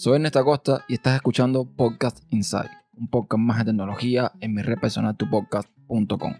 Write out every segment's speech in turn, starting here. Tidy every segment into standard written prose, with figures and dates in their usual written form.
Soy Ernesto Acosta y estás escuchando Podcast Inside, un podcast más de tecnología en mi red personal tupodcast.com.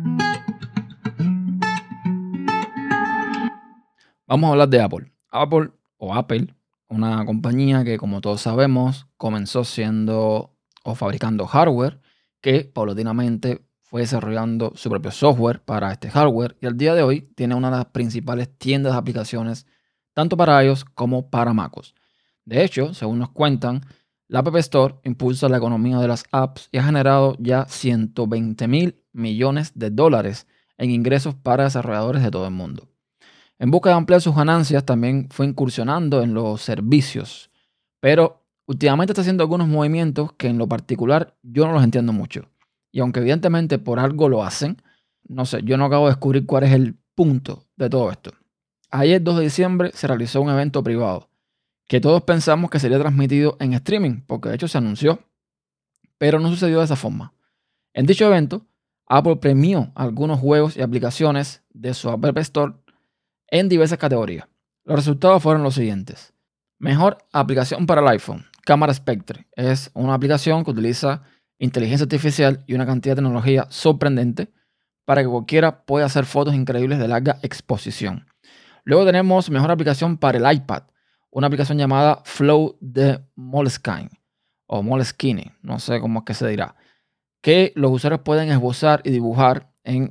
Vamos a hablar de Apple. Apple, una compañía que, como todos sabemos, comenzó siendo o fabricando hardware que paulatinamente fue desarrollando su propio software para este hardware y al día de hoy tiene una de las principales tiendas de aplicaciones tanto para iOS como para MacOS. De hecho, según nos cuentan, la App Store impulsa la economía de las apps y ha generado ya $120 millones en ingresos para desarrolladores de todo el mundo. En busca de ampliar sus ganancias, también fue incursionando en los servicios, pero últimamente está haciendo algunos movimientos que en lo particular yo no los entiendo mucho. Y aunque evidentemente por algo lo hacen, no sé, yo no acabo de descubrir cuál es el punto de todo esto. Ayer, 2 de diciembre, se realizó un evento privado que todos pensamos que sería transmitido en streaming, porque de hecho se anunció, pero no sucedió de esa forma. En dicho evento, Apple premió algunos juegos y aplicaciones de su App Store en diversas categorías. Los resultados fueron los siguientes. Mejor aplicación para el iPhone, Cámara Spectre. Es una aplicación que utiliza inteligencia artificial y una cantidad de tecnología sorprendente para que cualquiera pueda hacer fotos increíbles de larga exposición. Luego tenemos mejor aplicación para el iPad, una aplicación llamada Flow de Moleskine o Moleskine, no sé cómo es que se dirá, que los usuarios pueden esbozar y dibujar en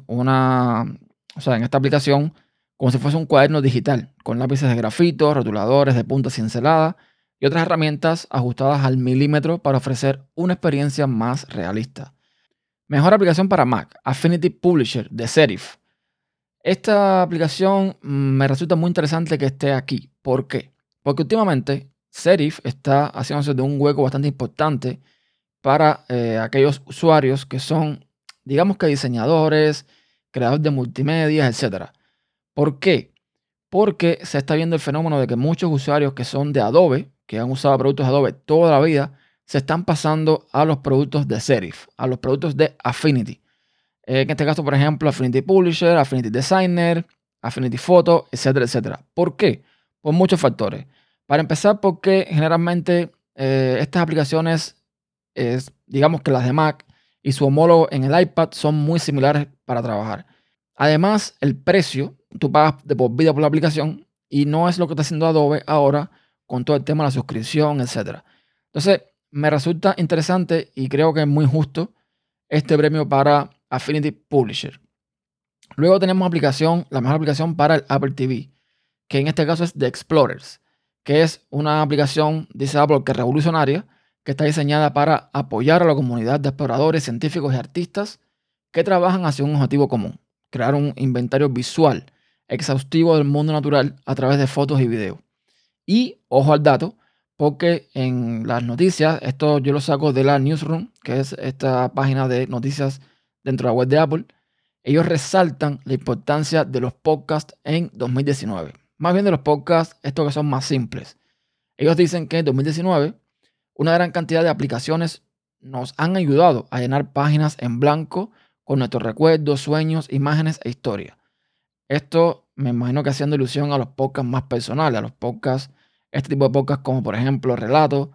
esta aplicación como si fuese un cuaderno digital, con lápices de grafito, rotuladores de punta cincelada y otras herramientas ajustadas al milímetro para ofrecer una experiencia más realista. Mejor aplicación para Mac, Affinity Publisher de Serif. Esta aplicación me resulta muy interesante que esté aquí. ¿Por qué? Porque últimamente Serif está haciéndose de un hueco bastante importante para aquellos usuarios que son, digamos que diseñadores, creadores de multimedia, etc. ¿Por qué? Porque se está viendo el fenómeno de que muchos usuarios que son de Adobe, que han usado productos de Adobe toda la vida, se están pasando a los productos de Serif, a los productos de Affinity. En este caso, por ejemplo, Affinity Publisher, Affinity Designer, Affinity Photo, etcétera, etcétera. ¿Por qué? Por muchos factores. Para empezar, porque generalmente estas aplicaciones, digamos que las de Mac y su homólogo en el iPad son muy similares para trabajar. Además, el precio, tú pagas de por vida por la aplicación y no es lo que está haciendo Adobe ahora con todo el tema de la suscripción, etcétera. Entonces, me resulta interesante y creo que es muy justo este premio para Affinity Publisher. Luego tenemos la mejor aplicación para el Apple TV, que en este caso es The Explorers, que es una aplicación, dice Apple, que es revolucionaria, que está diseñada para apoyar a la comunidad de exploradores, científicos y artistas que trabajan hacia un objetivo común: crear un inventario visual exhaustivo del mundo natural a través de fotos y videos. Y ojo al dato, porque en las noticias, esto yo lo saco de la Newsroom, que es esta página de noticias dentro de la web de Apple, ellos resaltan la importancia de los podcasts en 2019. Más bien de los podcasts, estos que son más simples. Ellos dicen que en 2019 una gran cantidad de aplicaciones nos han ayudado a llenar páginas en blanco con nuestros recuerdos, sueños, imágenes e historias. Esto me imagino que haciendo ilusión a los podcasts más personales, a los podcasts, este tipo de podcasts como por ejemplo Relato,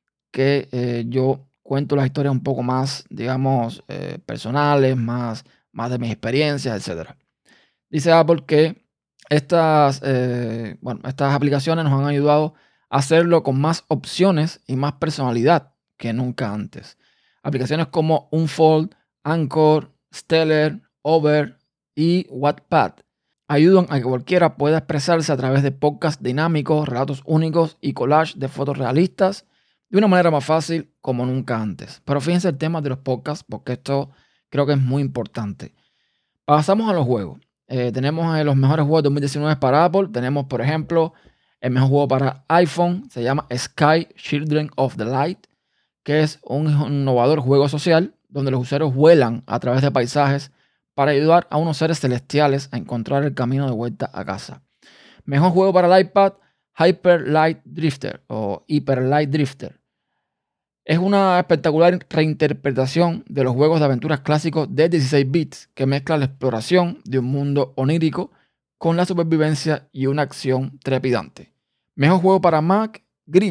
que yo cuento las historias un poco más, digamos, personales, más de mis experiencias, etc. Dice Apple que estas aplicaciones nos han ayudado a hacerlo con más opciones y más personalidad que nunca antes. Aplicaciones como Unfold, Anchor, Stellar, Over y Wattpad ayudan a que cualquiera pueda expresarse a través de podcasts dinámicos, relatos únicos y collage de fotos realistas de una manera más fácil como nunca antes. Pero fíjense el tema de los podcasts, porque esto creo que es muy importante. Pasamos a los juegos. Tenemos los mejores juegos de 2019 para Apple. Tenemos, por ejemplo, el mejor juego para iPhone. Se llama Sky Children of the Light, que es un innovador juego social donde los usuarios vuelan a través de paisajes para ayudar a unos seres celestiales a encontrar el camino de vuelta a casa. Mejor juego para el iPad, Hyper Light Drifter o Hyper Light Drifter. Es una espectacular reinterpretación de los juegos de aventuras clásicos de 16 bits que mezcla la exploración de un mundo onírico con la supervivencia y una acción trepidante. Mejor juego para Mac, Gris,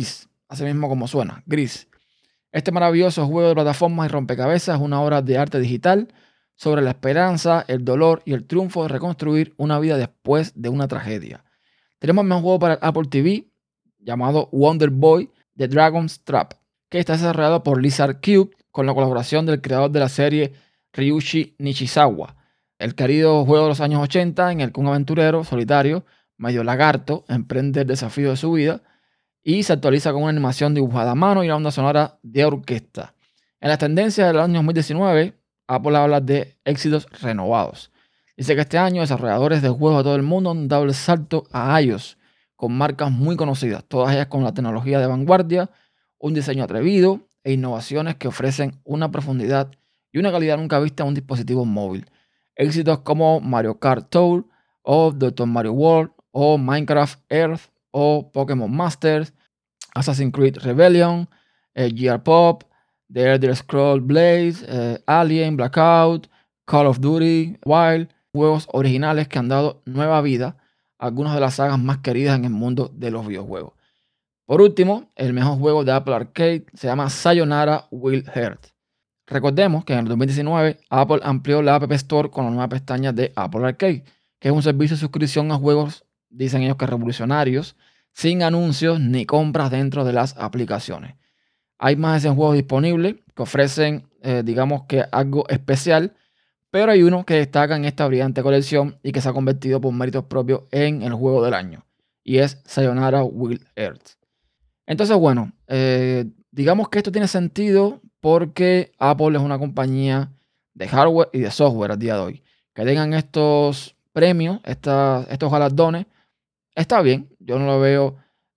así mismo como suena, gris. Este maravilloso juego de plataformas y rompecabezas es una obra de arte digital sobre la esperanza, el dolor y el triunfo de reconstruir una vida después de una tragedia. Tenemos un juego para el Apple TV llamado Wonder Boy The Dragon's Trap, que está desarrollado por Lizard Cube con la colaboración del creador de la serie Ryuichi Nishizawa. El querido juego de los años 80 en el que un aventurero solitario, medio lagarto, emprende el desafío de su vida y se actualiza con una animación dibujada a mano y una banda sonora de orquesta. En las tendencias del año 2019, Apple habla de éxitos renovados. Dice que este año desarrolladores de juegos de todo el mundo han dado el salto a iOS con marcas muy conocidas, todas ellas con la tecnología de vanguardia, un diseño atrevido e innovaciones que ofrecen una profundidad y una calidad nunca vista en un dispositivo móvil. Éxitos como Mario Kart Tour o Dr. Mario World o Minecraft Earth o Pokémon Masters, Assassin's Creed Rebellion, GR Pop, The Elder Scrolls Blades, Alien, Blackout, Call of Duty, Wild, juegos originales que han dado nueva vida a algunas de las sagas más queridas en el mundo de los videojuegos. Por último, el mejor juego de Apple Arcade se llama Sayonara Wild Heart. Recordemos que en el 2019 Apple amplió la App Store con la nueva pestaña de Apple Arcade, que es un servicio de suscripción a juegos, dicen ellos que revolucionarios, sin anuncios ni compras dentro de las aplicaciones. Hay más de 100 juegos disponibles que ofrecen, digamos que algo especial, pero hay uno que destaca en esta brillante colección y que se ha convertido por méritos propios en el juego del año, y es Sayonara Wild Heart. Entonces, bueno, digamos que esto tiene sentido porque Apple es una compañía de hardware y de software al día de hoy. Que tengan estos premios, estos galardones, está bien. Yo no lo veo,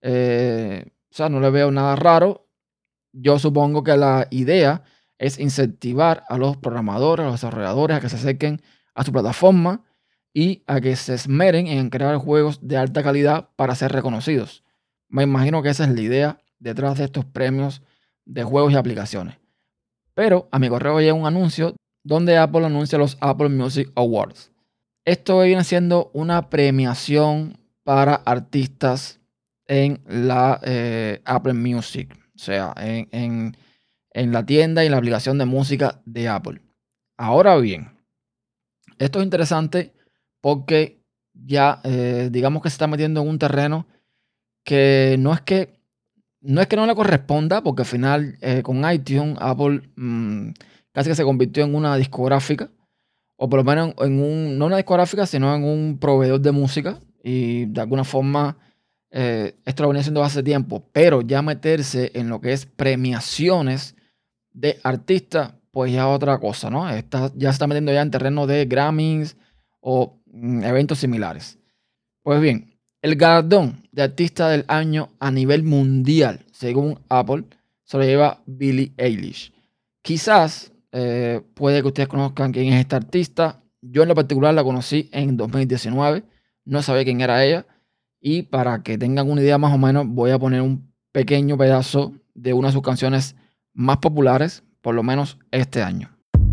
no le veo nada raro. Yo supongo que la idea es incentivar a los programadores, a los desarrolladores a que se acerquen a su plataforma y a que se esmeren en crear juegos de alta calidad para ser reconocidos. Me imagino que esa es la idea detrás de estos premios de juegos y aplicaciones. Pero a mi correo llega un anuncio donde Apple anuncia los Apple Music Awards. Esto viene siendo una premiación para artistas en la Apple Music. O sea, en la tienda y en la aplicación de música de Apple. Ahora bien, esto es interesante porque ya digamos que se está metiendo en un terreno que no es que no le corresponda, porque al final con iTunes Apple casi que se convirtió en una discográfica, o por lo menos no una discográfica, sino en un proveedor de música, y de alguna forma esto lo venía haciendo hace tiempo, pero ya meterse en lo que es premiaciones de artistas, pues ya otra cosa, ¿no? Ya se está metiendo ya en terreno de Grammys o eventos similares. Pues bien, el galardón de artista del año a nivel mundial, según Apple, se lo lleva Billie Eilish. Quizás puede que ustedes conozcan quién es esta artista. Yo en lo particular la conocí en 2019. No sabía quién era ella. Y para que tengan una idea más o menos, voy a poner un pequeño pedazo de una de sus canciones más populares, por lo menos este año.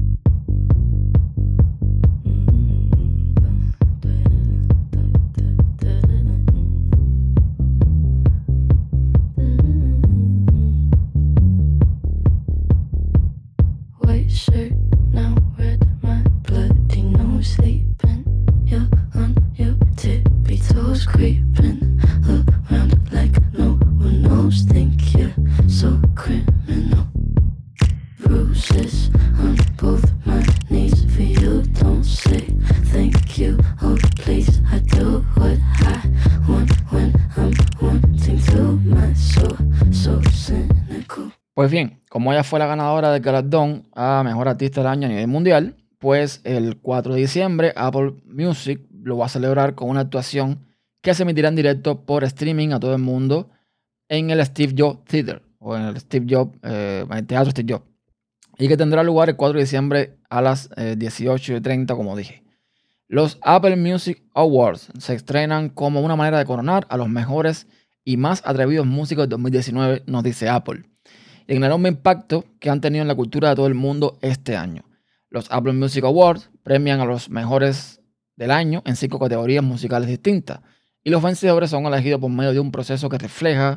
Pues bien, como ella fue la ganadora del galardón a Mejor Artista del Año a nivel mundial, pues el 4 de diciembre Apple Music lo va a celebrar con una actuación que se emitirá en directo por streaming a todo el mundo en el Steve Jobs Theater, o en el Teatro Steve Jobs, y que tendrá lugar el 4 de diciembre a las 18:30, como dije. Los Apple Music Awards se estrenan como una manera de coronar a los mejores y más atrevidos músicos de 2019, nos dice Apple, y el enorme impacto que han tenido en la cultura de todo el mundo este año. Los Apple Music Awards premian a los mejores del año en 5 categorías musicales distintas, y los vencedores son elegidos por medio de un proceso que refleja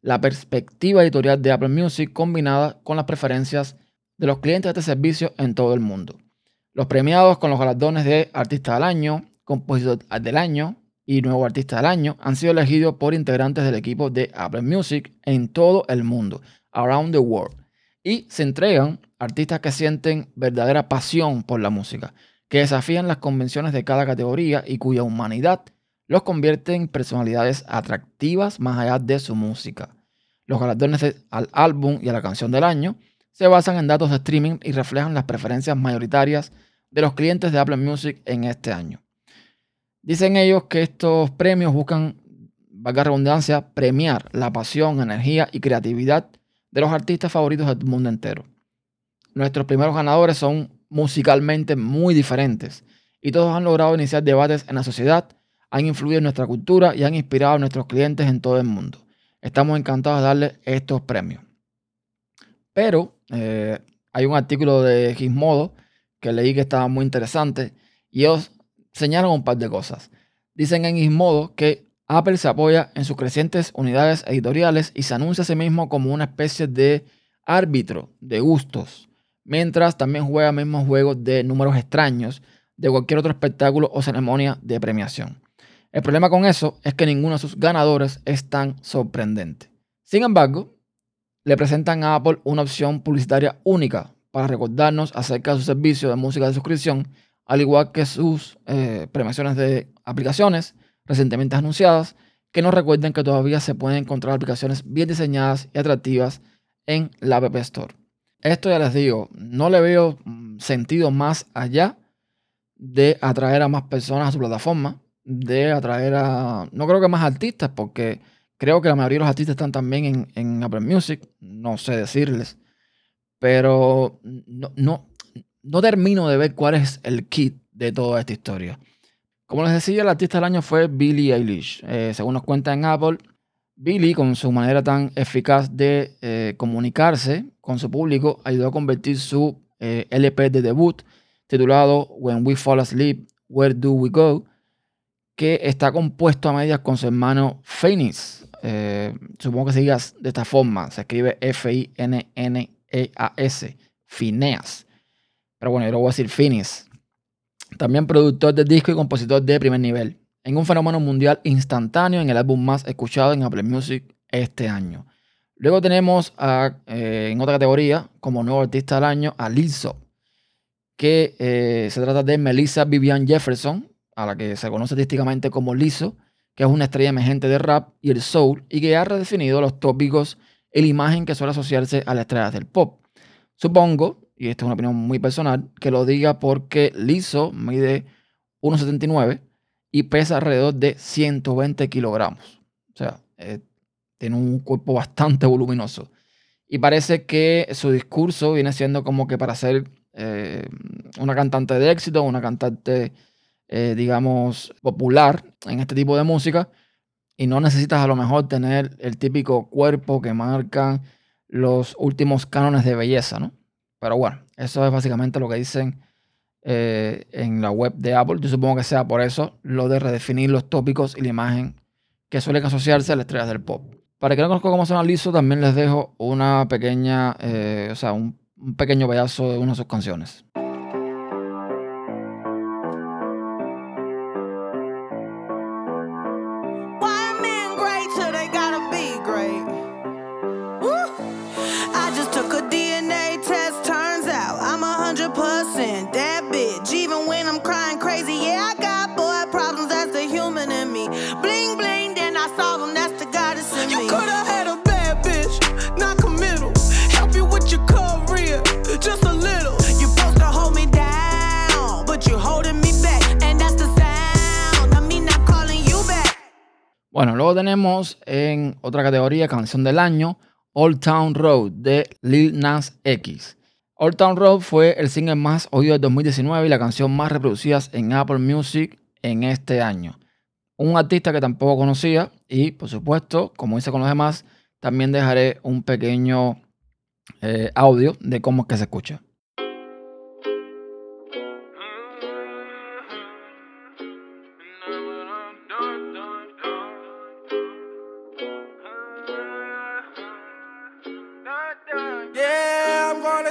la perspectiva editorial de Apple Music combinada con las preferencias de los clientes de este servicio en todo el mundo. Los premiados con los galardones de Artista del Año, Compositor del Año y Nuevo Artista del Año han sido elegidos por integrantes del equipo de Apple Music en todo el mundo, around the world, y se entregan a artistas que sienten verdadera pasión por la música, que desafían las convenciones de cada categoría y cuya humanidad los convierte en personalidades atractivas más allá de su música. Los galardones al álbum y a la canción del año se basan en datos de streaming y reflejan las preferencias mayoritarias de los clientes de Apple Music en este año. Dicen ellos que estos premios buscan, valga la redundancia, premiar la pasión, energía y creatividad de los artistas favoritos del mundo entero. Nuestros primeros ganadores son musicalmente muy diferentes y todos han logrado iniciar debates en la sociedad, han influido en nuestra cultura y han inspirado a nuestros clientes en todo el mundo. Estamos encantados de darles estos premios. Pero hay un artículo de Gizmodo que leí que estaba muy interesante y ellos señalan un par de cosas. Dicen en Gizmodo que Apple se apoya en sus crecientes unidades editoriales y se anuncia a sí mismo como una especie de árbitro de gustos, mientras también juega mismos juegos de números extraños de cualquier otro espectáculo o ceremonia de premiación. El problema con eso es que ninguno de sus ganadores es tan sorprendente. Sin embargo, le presentan a Apple una opción publicitaria única para recordarnos acerca de su servicio de música de suscripción, al igual que sus premiaciones de aplicaciones recientemente anunciadas, que nos recuerden que todavía se pueden encontrar aplicaciones bien diseñadas y atractivas en la App Store. Esto ya les digo, no le veo sentido más allá de atraer a más personas a su plataforma, de atraer a, no creo que más artistas, porque creo que la mayoría de los artistas están también en Apple Music, no sé decirles, pero no termino de ver cuál es el kit de toda esta historia. Como les decía, el artista del año fue Billie Eilish. Según nos cuenta en Apple, Billie, con su manera tan eficaz de comunicarse con su público, ayudó a convertir su LP de debut, titulado When We Fall Asleep, Where Do We Go?, que está compuesto a medias con su hermano Finneas. Supongo que se diga de esta forma, se escribe F-I-N-N-E-A-S, Phineas. Pero bueno, yo lo voy a decir Finneas. También productor de disco y compositor de primer nivel, en un fenómeno mundial instantáneo en el álbum más escuchado en Apple Music este año. Luego tenemos en otra categoría, como nuevo artista del año, a Lizzo, que se trata de Melissa Vivian Jefferson, a la que se conoce artísticamente como Lizzo, que es una estrella emergente de rap y el soul y que ha redefinido los tópicos y la imagen que suele asociarse a las estrellas del pop. Supongo, y esta es una opinión muy personal, que lo diga porque Lizzo mide 1,79 y pesa alrededor de 120 kilogramos. O sea, tiene un cuerpo bastante voluminoso. Y parece que su discurso viene siendo como que para ser una cantante de éxito, una cantante, digamos, popular en este tipo de música. Y no necesitas a lo mejor tener el típico cuerpo que marcan los últimos cánones de belleza, ¿no? Pero bueno, eso es básicamente lo que dicen en la web de Apple. Yo supongo que sea por eso lo de redefinir los tópicos y la imagen que suelen asociarse a las estrellas del pop. Para que no conozcan cómo suena Lizzo, también les dejo una pequeña, un pequeño pedazo de una de sus canciones. Bueno, luego tenemos en otra categoría, canción del año, Old Town Road de Lil Nas X. Old Town Road fue el single más oído del 2019 y la canción más reproducida en Apple Music en este año. Un artista que tampoco conocía y, por supuesto, como hice con los demás, también dejaré un pequeño audio de cómo es que se escucha.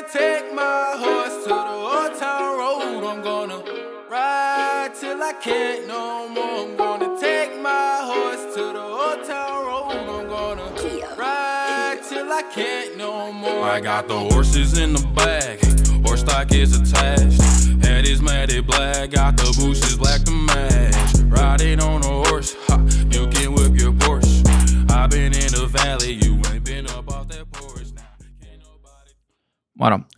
gonna take my horse to the old town road. I'm gonna ride till I can't no more. I'm gonna take my horse to the old town road. I'm gonna ride till I can't no more. I got the horses in the bag, horse stock is attached. Head is matted black, got the bushes black to match. Riding on a horse, ha, you can whip your Porsche. I've been in the valley, you ain't been up off that porch. Bueno,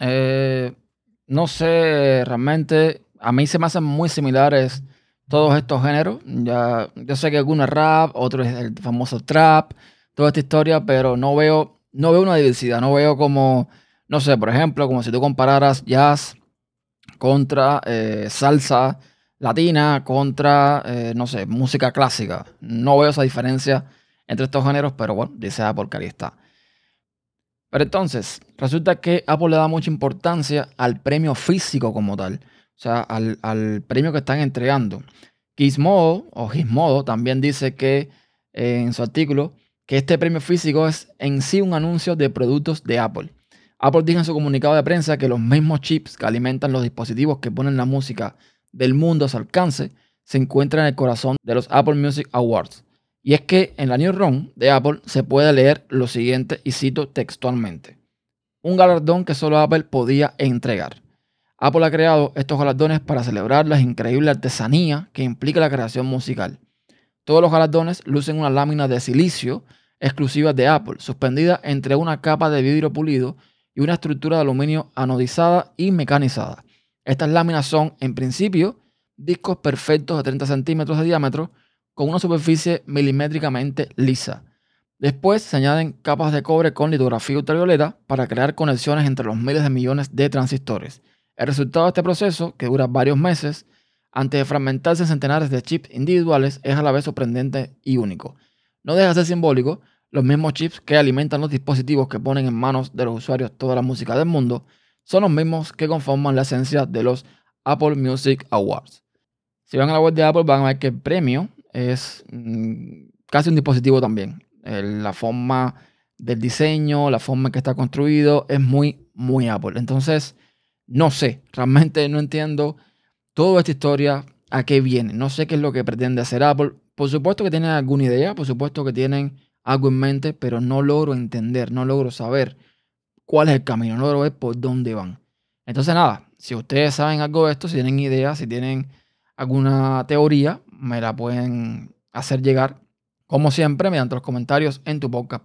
no sé, realmente a mí se me hacen muy similares todos estos géneros. Ya, yo sé que alguno es rap, otro es el famoso trap, toda esta historia, pero no veo una diversidad, no veo como, no sé, por ejemplo, como si tú compararas jazz contra salsa latina, contra, no sé, música clásica. No veo esa diferencia entre estos géneros, pero bueno, dice Apple que ahí está. Pero entonces, resulta que Apple le da mucha importancia al premio físico como tal. O sea, al premio que están entregando. Gizmodo también dice que en su artículo que este premio físico es en sí un anuncio de productos de Apple. Apple dijo en su comunicado de prensa que los mismos chips que alimentan los dispositivos que ponen la música del mundo a su alcance se encuentran en el corazón de los Apple Music Awards. Y es que en la News Room de Apple se puede leer lo siguiente, y cito textualmente: un galardón que solo Apple podía entregar. Apple ha creado estos galardones para celebrar la increíble artesanía que implica la creación musical. Todos los galardones lucen una lámina de silicio exclusiva de Apple, suspendida entre una capa de vidrio pulido y una estructura de aluminio anodizada y mecanizada. Estas láminas son, en principio, discos perfectos de 30 centímetros de diámetro con una superficie milimétricamente lisa. Después se añaden capas de cobre con litografía ultravioleta para crear conexiones entre los miles de millones de transistores. El resultado de este proceso, que dura varios meses, antes de fragmentarse en centenares de chips individuales, es a la vez sorprendente y único. No deja de ser simbólico, los mismos chips que alimentan los dispositivos que ponen en manos de los usuarios toda la música del mundo son los mismos que conforman la esencia de los Apple Music Awards. Si van a la web de Apple van a ver que el premio es casi un dispositivo también. La forma del diseño, la forma en que está construido es muy, muy Apple. Entonces, no sé, realmente no entiendo toda esta historia, a qué viene. No sé qué es lo que pretende hacer Apple. Por supuesto que tienen alguna idea, por supuesto que tienen algo en mente, pero no logro entender, no logro saber cuál es el camino, no logro ver por dónde van. Entonces nada, si ustedes saben algo de esto, si tienen ideas, si tienen alguna teoría, me la pueden hacer llegar, como siempre, mediante los comentarios en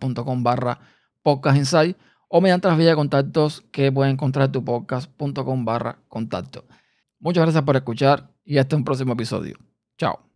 tupodcast.com/podcastinsight o mediante las vías de contactos que pueden encontrar en tupodcast.com/contacto. Muchas gracias por escuchar y hasta un próximo episodio. Chao.